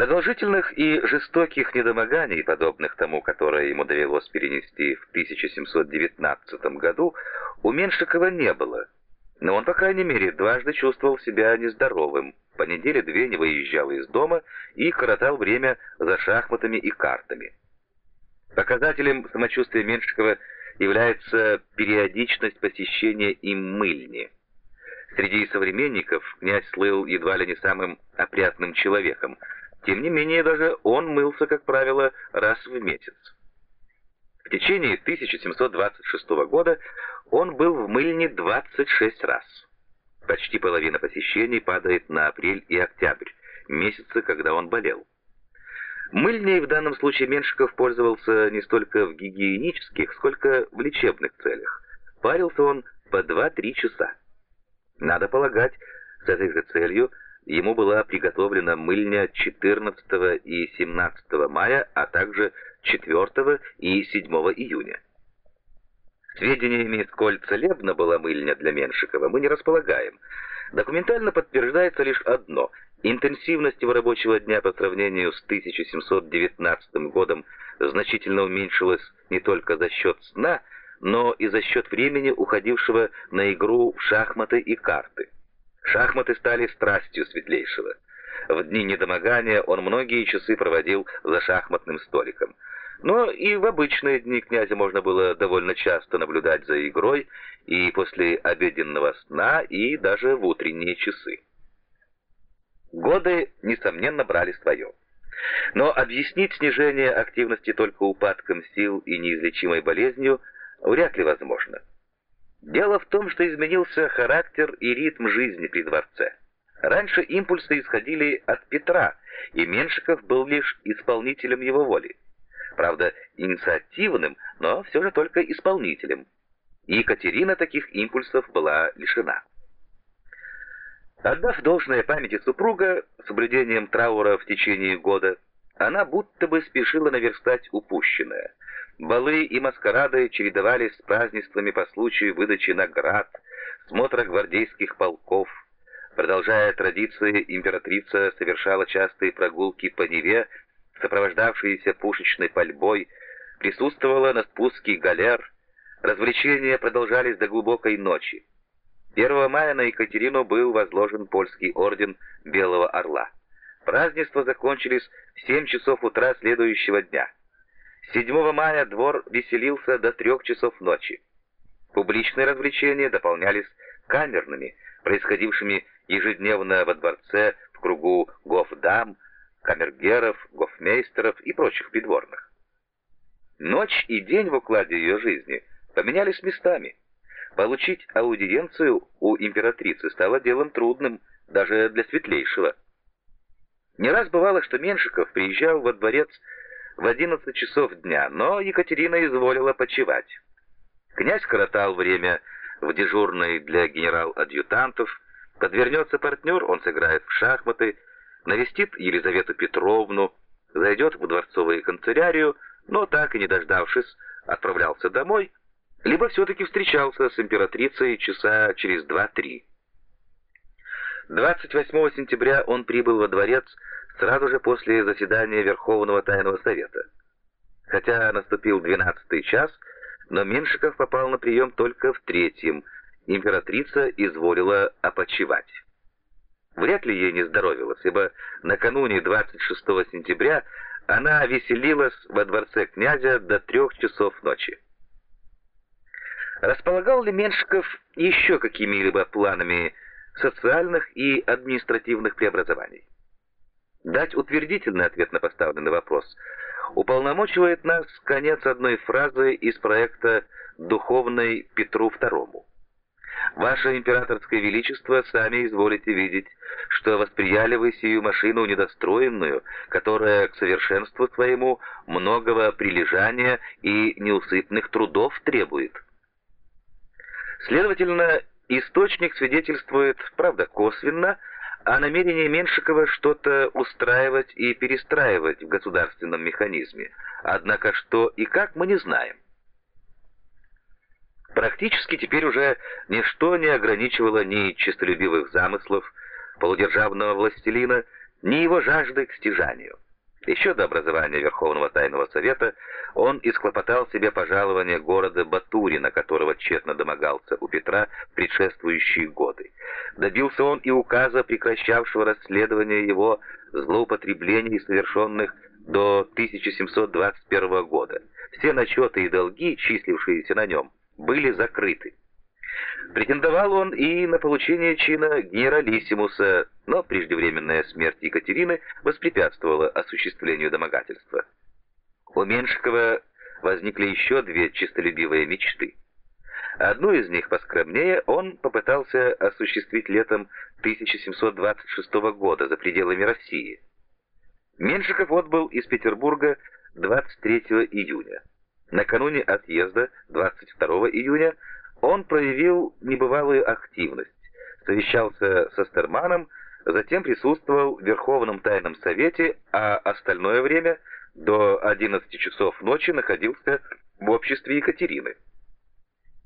Продолжительных и жестоких недомоганий, подобных тому, которое ему довелось перенести в 1719 году, у Меншикова не было. Но он, по крайней мере, дважды чувствовал себя нездоровым, по неделе-две не выезжал из дома и коротал время за шахматами и картами. Показателем самочувствия Меншикова является периодичность посещения им мыльни. Среди современников князь слыл едва ли не самым опрятным человеком. Тем не менее, даже он мылся, как правило, раз в месяц. В течение 1726 года он был в мыльне 26 раз. Почти половина посещений падает на апрель и октябрь, месяцы, когда он болел. Мыльней в данном случае Меншиков пользовался не столько в гигиенических, сколько в лечебных целях. Парился он по 2-3 часа. Надо полагать, с этой же целью ему была приготовлена мыльня 14 и 17 мая, а также 4 и 7 июня. Сведениями, сколь целебна была мыльня для Меншикова, мы не располагаем. Документально подтверждается лишь одно: интенсивность его рабочего дня по сравнению с 1719 годом значительно уменьшилась не только за счет сна, но и за счет времени, уходившего на игру в шахматы и карты. Шахматы стали страстью Светлейшего. В дни недомогания он многие часы проводил за шахматным столиком. Но и в обычные дни князя можно было довольно часто наблюдать за игрой и после обеденного сна, и даже в утренние часы. Годы, несомненно, брали свое. Но объяснить снижение активности только упадком сил и неизлечимой болезнью вряд ли возможно. Дело в том, что изменился характер и ритм жизни при дворце. Раньше импульсы исходили от Петра, и Меншиков был лишь исполнителем его воли. Правда, инициативным, но все же только исполнителем. И Екатерина таких импульсов была лишена. Отдав должное памяти супруга, соблюдением траура в течение года, она будто бы спешила наверстать упущенное. Балы и маскарады чередовались с празднествами по случаю выдачи наград, смотра гвардейских полков. Продолжая традиции, императрица совершала частые прогулки по Неве, сопровождавшиеся пушечной пальбой, присутствовала на спуске галер. Развлечения продолжались до глубокой ночи. 1 мая на Екатерину был возложен польский орден Белого Орла. Празднества закончились в 7 часов утра следующего дня. 7 мая двор веселился до 3 часов ночи. Публичные развлечения дополнялись камерными, происходившими ежедневно во дворце в кругу гофдам, камергеров, гофмейстеров и прочих придворных. Ночь и день в укладе ее жизни поменялись местами. Получить аудиенцию у императрицы стало делом трудным даже для Светлейшего. Не раз бывало, что Меншиков приезжал во дворец в 11 часов дня, но Екатерина изволила почивать. Князь коротал время в дежурной для генерал-адъютантов, подвернется партнер, он сыграет в шахматы, навестит Елизавету Петровну, зайдет в дворцовую канцелярию, но так и не дождавшись, отправлялся домой, либо все-таки встречался с императрицей часа через 2-3. 28 сентября он прибыл во дворец сразу же после заседания Верховного Тайного Совета. Хотя наступил 12-й час, но Меншиков попал на прием только в 3-м. Императрица изволила опочивать. Вряд ли ей не здоровилось, ибо накануне 26 сентября она веселилась во дворце князя до 3 часов ночи. Располагал ли Меншиков еще какими-либо планами социальных и административных преобразований? Дать утвердительный ответ на поставленный вопрос уполномочивает нас конец одной фразы из проекта «Духовной Петру II». Ваше императорское величество, сами изволите видеть, что восприяли вы сию машину недостроенную, которая к совершенству своему многого прилежания и неусыпных трудов требует. Следовательно, источник свидетельствует, правда, косвенно, о намерении Меншикова что-то устраивать и перестраивать в государственном механизме. Однако что и как, мы не знаем. Практически теперь уже ничто не ограничивало ни честолюбивых замыслов полудержавного властелина, ни его жажды к стяжанию. Еще до образования Верховного Тайного Совета он исхлопотал себе пожалование города Батурина, которого тщетно домогался у Петра в предшествующие годы. Добился он и указа, прекращавшего расследование его злоупотреблений, совершенных до 1721 года. Все начеты и долги, числившиеся на нем, были закрыты. Претендовал он и на получение чина генералиссимуса, но преждевременная смерть Екатерины воспрепятствовала осуществлению домогательства. У Меншикова возникли еще две честолюбивые мечты. Одну из них, поскромнее, он попытался осуществить летом 1726 года за пределами России. Меншиков отбыл из Петербурга 23 июня. Накануне отъезда, 22 июня, он проявил небывалую активность, совещался со Стерманом, затем присутствовал в Верховном Тайном Совете, а остальное время до 11 часов ночи находился в обществе Екатерины.